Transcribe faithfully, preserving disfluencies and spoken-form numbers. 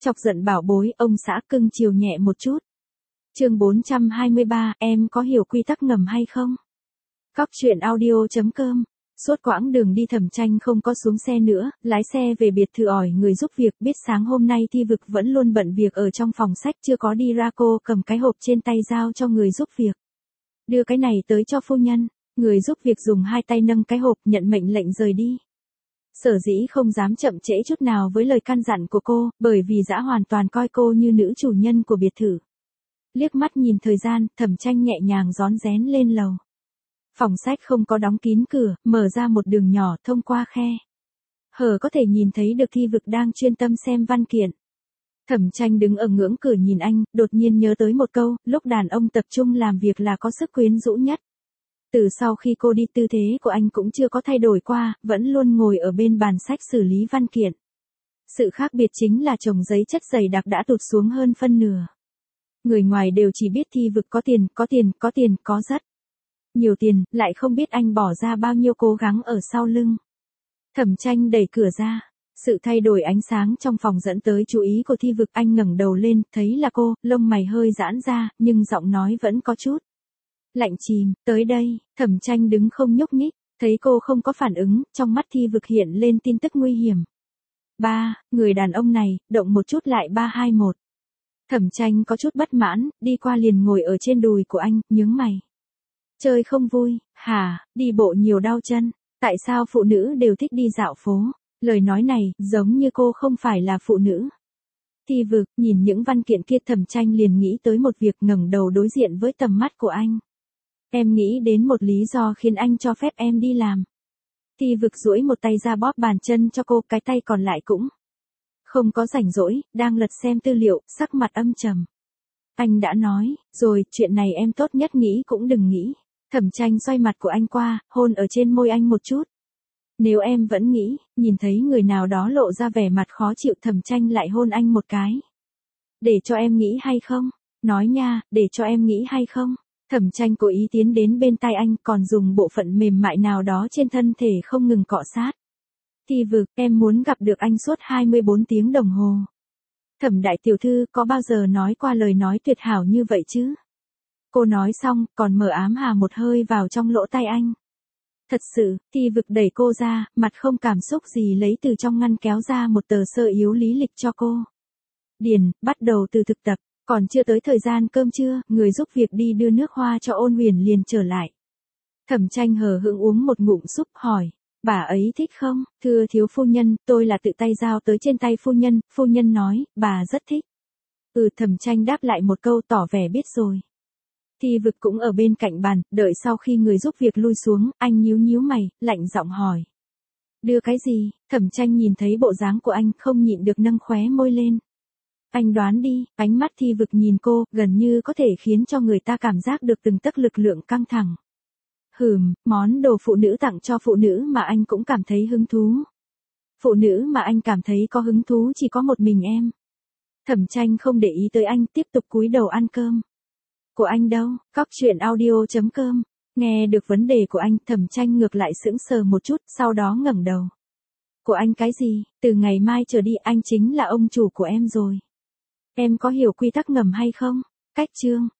Chọc giận bảo bối, ông xã cưng chiều nhẹ một chút. Chương bốn trăm hai mươi ba, em có hiểu quy tắc ngầm hay không? Cóc truyện audio chấm com. Suốt quãng đường đi Thẩm Tranh không có xuống xe nữa, lái xe về biệt thự ỏi người giúp việc, biết sáng hôm nay Thi Vực vẫn luôn bận việc ở trong phòng sách chưa có đi ra, cô cầm cái hộp trên tay giao cho người giúp việc. Đưa cái này tới cho phu nhân. Người giúp việc dùng hai tay nâng cái hộp, nhận mệnh lệnh rời đi. Sở dĩ không dám chậm trễ chút nào với lời căn dặn của cô, bởi vì Dã hoàn toàn coi cô như nữ chủ nhân của biệt thự. Liếc mắt nhìn thời gian, Thẩm Tranh nhẹ nhàng rón rén lên lầu. Phòng sách không có đóng kín cửa, mở ra một đường nhỏ thông qua khe hở có thể nhìn thấy được Thi Vực đang chuyên tâm xem văn kiện. Thẩm Tranh đứng ở ngưỡng cửa nhìn anh, đột nhiên nhớ tới một câu, lúc đàn ông tập trung làm việc là có sức quyến rũ nhất. Từ sau khi cô đi, tư thế của anh cũng chưa có thay đổi qua, vẫn luôn ngồi ở bên bàn sách xử lý văn kiện. Sự khác biệt chính là chồng giấy chất dày đặc đã tụt xuống hơn phân nửa. Người ngoài đều chỉ biết Thi Vực có tiền, có tiền, có tiền, có rất nhiều tiền, lại không biết anh bỏ ra bao nhiêu cố gắng ở sau lưng. Thẩm Tranh đẩy cửa ra. Sự thay đổi ánh sáng trong phòng dẫn tới chú ý của Thi Vực, anh ngẩng đầu lên, thấy là cô, lông mày hơi giãn ra, nhưng giọng nói vẫn có chút lạnh chìm. Tới đây. Thẩm Tranh đứng không nhúc nhích, thấy cô không có phản ứng, trong mắt Thi Vực hiện lên tin tức nguy hiểm. Ba, người đàn ông này, động một chút lại ba hai một. Thẩm Tranh có chút bất mãn, đi qua liền ngồi ở trên đùi của anh, nhướng mày. Chơi không vui, hả, đi bộ nhiều đau chân, tại sao phụ nữ đều thích đi dạo phố? Lời nói này, giống như cô không phải là phụ nữ. Thi Vực, nhìn những văn kiện kia, Thẩm Tranh liền nghĩ tới một việc, ngẩng đầu đối diện với tầm mắt của anh. Em nghĩ đến một lý do khiến anh cho phép em đi làm. Thi Vực duỗi một tay ra bóp bàn chân cho cô, cái tay còn lại cũng không có rảnh rỗi, đang lật xem tư liệu, sắc mặt âm trầm. Anh đã nói, rồi, chuyện này em tốt nhất nghĩ cũng đừng nghĩ. Thẩm Tranh xoay mặt của anh qua, hôn ở trên môi anh một chút. Nếu em vẫn nghĩ, nhìn thấy người nào đó lộ ra vẻ mặt khó chịu, Thẩm Tranh lại hôn anh một cái. Để cho em nghĩ hay không? Nói nha, để cho em nghĩ hay không? Thẩm Tranh cố ý tiến đến bên tai anh, còn dùng bộ phận mềm mại nào đó trên thân thể không ngừng cọ sát. Thi Vực, em muốn gặp được anh suốt hai mươi bốn tiếng đồng hồ. Thẩm đại tiểu thư có bao giờ nói qua lời nói tuyệt hảo như vậy chứ? Cô nói xong, còn mở ám hà một hơi vào trong lỗ tai anh. Thật sự. Thi Vực đẩy cô ra, mặt không cảm xúc gì lấy từ trong ngăn kéo ra một tờ sơ yếu lý lịch cho cô. Điền, bắt đầu từ thực tập, còn chưa tới thời gian cơm trưa, người giúp việc đi đưa nước hoa cho Ôn Huyền liền trở lại. Thẩm Tranh hờ hững uống một ngụm súp, hỏi, bà ấy thích không? Thưa thiếu phu nhân, tôi là tự tay giao tới trên tay phu nhân, phu nhân nói, bà rất thích. Ừ, Thẩm Tranh đáp lại một câu tỏ vẻ biết rồi. Thi Vực cũng ở bên cạnh bàn, đợi sau khi người giúp việc lui xuống, anh nhíu nhíu mày, lạnh giọng hỏi. Đưa cái gì? Thẩm Tranh nhìn thấy bộ dáng của anh, không nhịn được nâng khóe môi lên. Anh đoán đi. Ánh mắt Thi Vực nhìn cô, gần như có thể khiến cho người ta cảm giác được từng tấc lực lượng căng thẳng. Hừm, món đồ phụ nữ tặng cho phụ nữ mà anh cũng cảm thấy hứng thú. Phụ nữ mà anh cảm thấy có hứng thú chỉ có một mình em. Thẩm Tranh không để ý tới anh, tiếp tục cúi đầu ăn cơm. Của anh đâu? Cóc truyện audio chấm com. Nghe được vấn đề của anh, Thẩm Tranh ngược lại sững sờ một chút, sau đó ngẩng đầu. Của anh cái gì? Từ ngày mai trở đi anh chính là ông chủ của em rồi. Em có hiểu quy tắc ngầm hay không? Cách chương.